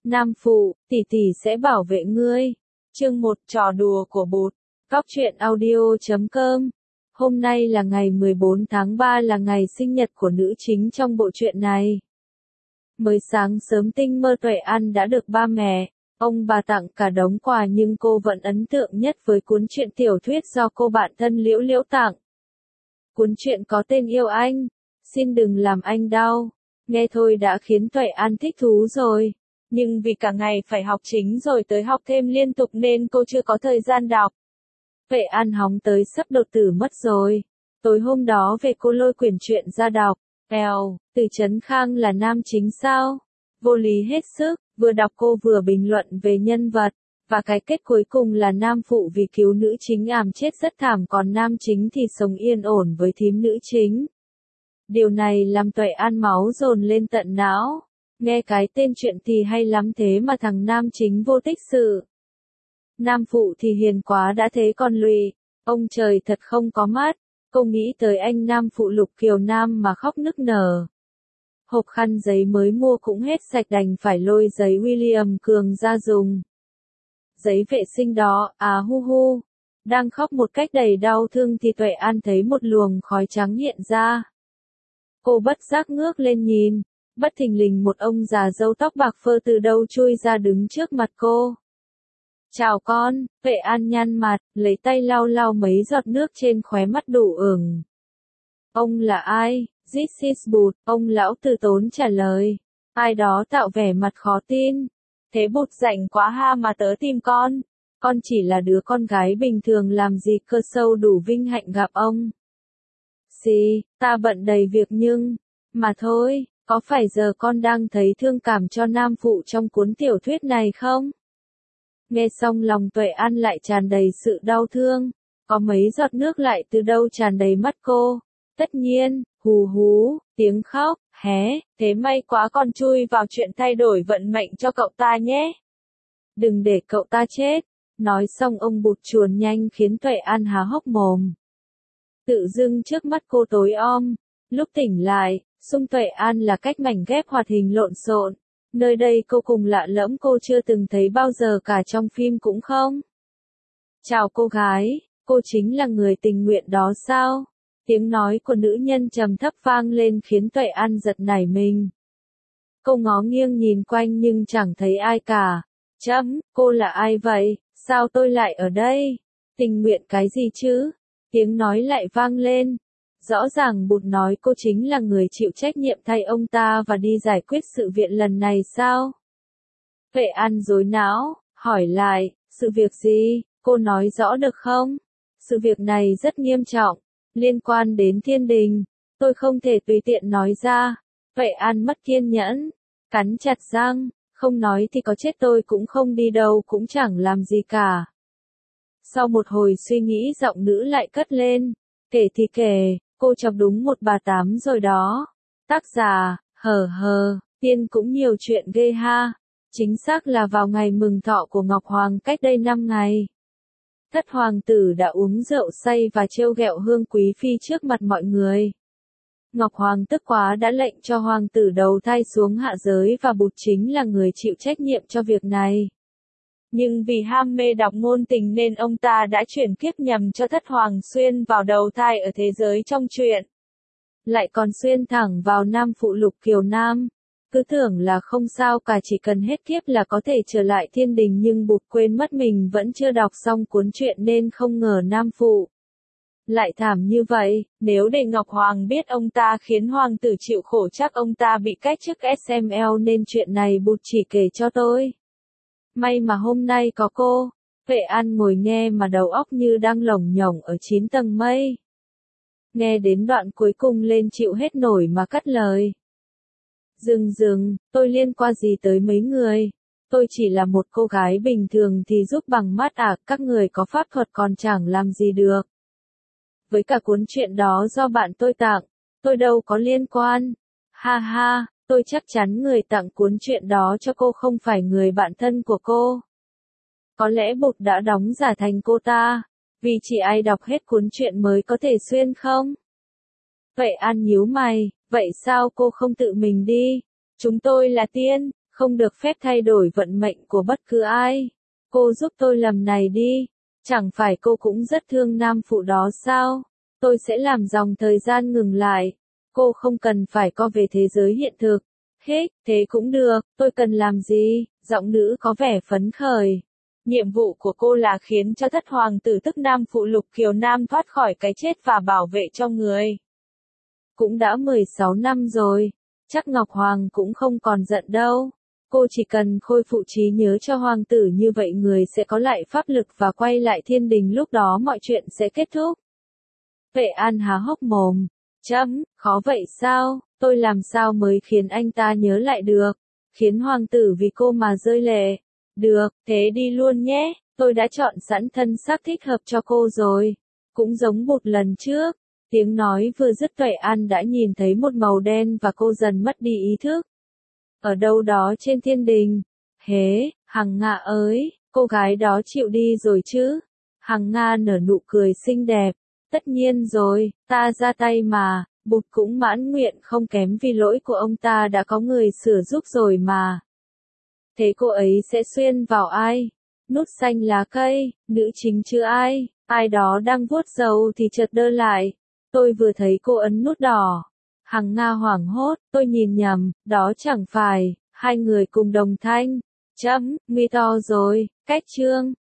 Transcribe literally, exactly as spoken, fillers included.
Nam phụ, tỷ tỷ sẽ bảo vệ ngươi. Chương một, trò đùa của bụt. Cóc truyện audio chấm com. Hôm nay là ngày mười bốn tháng ba, là ngày sinh nhật của nữ chính trong bộ truyện này. Mới sáng sớm Tinh Mơ Tuệ An đã được ba mẹ, ông bà tặng cả đống quà, nhưng cô vẫn ấn tượng nhất với cuốn truyện tiểu thuyết do cô bạn thân Liễu Liễu tặng. Cuốn truyện có tên Yêu Anh, xin đừng làm anh đau. Nghe thôi đã khiến Tuệ An thích thú rồi. Nhưng vì cả ngày phải học chính rồi tới học thêm liên tục nên cô chưa có thời gian đọc. Tuệ An hóng tới sắp đột tử mất rồi. Tối hôm đó về cô lôi quyển truyện ra đọc. Èo, Từ Trấn Khang là nam chính sao? Vô lý hết sức, vừa đọc cô vừa bình luận về nhân vật. Và cái kết cuối cùng là nam phụ vì cứu nữ chính ảm chết rất thảm, còn nam chính thì sống yên ổn với thím nữ chính. Điều này làm Tuệ An máu dồn lên tận não. Nghe cái tên chuyện thì hay lắm, thế mà thằng nam chính vô tích sự. Nam phụ thì hiền quá đã thế còn lụy. Ông trời thật không có mắt. Cô nghĩ tới anh nam phụ Lục Kiều Nam mà khóc nức nở. Hộp khăn giấy mới mua cũng hết sạch, đành phải lôi giấy William Cường ra dùng. Giấy vệ sinh đó, à hu hu. Đang khóc một cách đầy đau thương thì Tuệ An thấy một luồng khói trắng hiện ra. Cô bất giác ngước lên nhìn. Bất thình lình một ông già râu tóc bạc phơ từ đâu chui ra đứng trước mặt cô. Chào con, Tuệ An nhăn mặt, lấy tay lau lau mấy giọt nước trên khóe mắt đủ ửng. Ông là ai? This is Bụt, ông lão từ tốn trả lời. Ai đó tạo vẻ mặt khó tin. Thế Bụt rảnh quá ha mà tớ tìm con. Con chỉ là đứa con gái bình thường làm gì cơ sâu đủ vinh hạnh gặp ông. Xì, ta bận đầy việc nhưng... Mà thôi, có phải giờ con đang thấy thương cảm cho nam phụ trong cuốn tiểu thuyết này không? Nghe xong lòng Tuệ An lại tràn đầy sự đau thương. Có mấy giọt nước lại từ đâu tràn đầy mắt cô. Tất nhiên, hù hú, tiếng khóc, hé, thế may quá con chui vào chuyện thay đổi vận mệnh cho cậu ta nhé. Đừng để cậu ta chết. Nói xong ông Bụt chuồn nhanh khiến Tuệ An há hốc mồm. Tự dưng trước mắt cô tối om. Lúc tỉnh lại, xung Tuệ An là cách mảnh ghép hoạt hình lộn xộn. Nơi đây cô cùng lạ lẫm, cô chưa từng thấy bao giờ cả trong phim cũng không. Chào cô gái, cô chính là người tình nguyện đó sao? Tiếng nói của nữ nhân trầm thấp vang lên khiến Tuệ An giật nảy mình. Cô ngó nghiêng nhìn quanh nhưng chẳng thấy ai cả. Chấm, cô là ai vậy? Sao tôi lại ở đây? Tình nguyện cái gì chứ? Tiếng nói lại vang lên. Rõ ràng Bụt nói cô chính là người chịu trách nhiệm thay ông ta và đi giải quyết sự việc lần này sao? Tuệ An rối não, hỏi lại, sự việc gì, cô nói rõ được không? Sự việc này rất nghiêm trọng, liên quan đến thiên đình, tôi không thể tùy tiện nói ra. Tuệ An mất kiên nhẫn, cắn chặt răng, không nói thì có chết tôi cũng không đi đâu, cũng chẳng làm gì cả. Sau một hồi suy nghĩ giọng nữ lại cất lên, kể thì kể. Cô chọc đúng một bà tám rồi đó. Tác giả, hờ hờ, tiên cũng nhiều chuyện ghê ha. Chính xác là vào ngày mừng thọ của Ngọc Hoàng cách đây năm ngày. Thất hoàng tử đã uống rượu say và trêu ghẹo Hương Quý Phi trước mặt mọi người. Ngọc Hoàng tức quá đã lệnh cho hoàng tử đầu thai xuống hạ giới và Bụt chính là người chịu trách nhiệm cho việc này. Nhưng vì ham mê đọc ngôn tình nên ông ta đã chuyển kiếp nhầm cho Thất Hoàng xuyên vào đầu thai ở thế giới trong truyện. Lại còn xuyên thẳng vào nam phụ Lục Kiều Nam. Cứ tưởng là không sao cả, chỉ cần hết kiếp là có thể trở lại thiên đình, nhưng Bụt quên mất mình vẫn chưa đọc xong cuốn truyện nên không ngờ nam phụ lại thảm như vậy. Nếu để Ngọc Hoàng biết ông ta khiến hoàng tử chịu khổ chắc ông ta bị cách chức ét em lờ, nên chuyện này Bụt chỉ kể cho tôi. May mà hôm nay có cô. Tuệ An ngồi nghe mà đầu óc như đang lổng nhổng ở chín tầng mây. Nghe đến đoạn cuối cùng lên chịu hết nổi mà cắt lời. Dừng dừng, tôi liên quan gì tới mấy người? Tôi chỉ là một cô gái bình thường thì giúp bằng mắt à, các người có pháp thuật còn chẳng làm gì được. Với cả cuốn truyện đó do bạn tôi tặng, tôi đâu có liên quan. Ha ha. Tôi chắc chắn người tặng cuốn truyện đó cho cô không phải người bạn thân của cô. Có lẽ Bụt đã đóng giả thành cô ta, vì chỉ ai đọc hết cuốn truyện mới có thể xuyên không? Tuệ An nhíu mày, vậy sao cô không tự mình đi? Chúng tôi là tiên, không được phép thay đổi vận mệnh của bất cứ ai. Cô giúp tôi làm này đi, chẳng phải cô cũng rất thương nam phụ đó sao? Tôi sẽ làm dòng thời gian ngừng lại. Cô không cần phải co về thế giới hiện thực. Hết, thế cũng được, tôi cần làm gì? Giọng nữ có vẻ phấn khởi. Nhiệm vụ của cô là khiến cho thất hoàng tử tức nam phụ Lục Kiều Nam thoát khỏi cái chết và bảo vệ cho người. Cũng đã mười sáu năm rồi, chắc Ngọc Hoàng cũng không còn giận đâu. Cô chỉ cần khôi phục trí nhớ cho hoàng tử, như vậy người sẽ có lại pháp lực và quay lại thiên đình, lúc đó mọi chuyện sẽ kết thúc. Vệ An há hốc mồm. Chấm, khó vậy sao? Tôi làm sao mới khiến anh ta nhớ lại được? Khiến hoàng tử vì cô mà rơi lệ. Được, thế đi luôn nhé, tôi đã chọn sẵn thân xác thích hợp cho cô rồi. Cũng giống một lần trước. Tiếng nói vừa dứt, Tuệ An đã nhìn thấy một màu đen và cô dần mất đi ý thức. Ở đâu đó trên thiên đình. Hế, Hằng Nga ơi, cô gái đó chịu đi rồi chứ? Hằng Nga nở nụ cười xinh đẹp. Tất nhiên rồi, ta ra tay mà. Bụt cũng mãn nguyện không kém, vì lỗi của ông ta đã có người sửa giúp rồi mà. Thế cô ấy sẽ xuyên vào ai? Nút xanh lá cây, nữ chính chứ ai? Ai đó đang vuốt dầu thì chợt đơ lại. Tôi vừa thấy cô ấn nút đỏ. Hằng Nga hoảng hốt, tôi nhìn nhầm, đó chẳng phải hai người cùng đồng thanh. Chấm, mi to rồi, cách chương.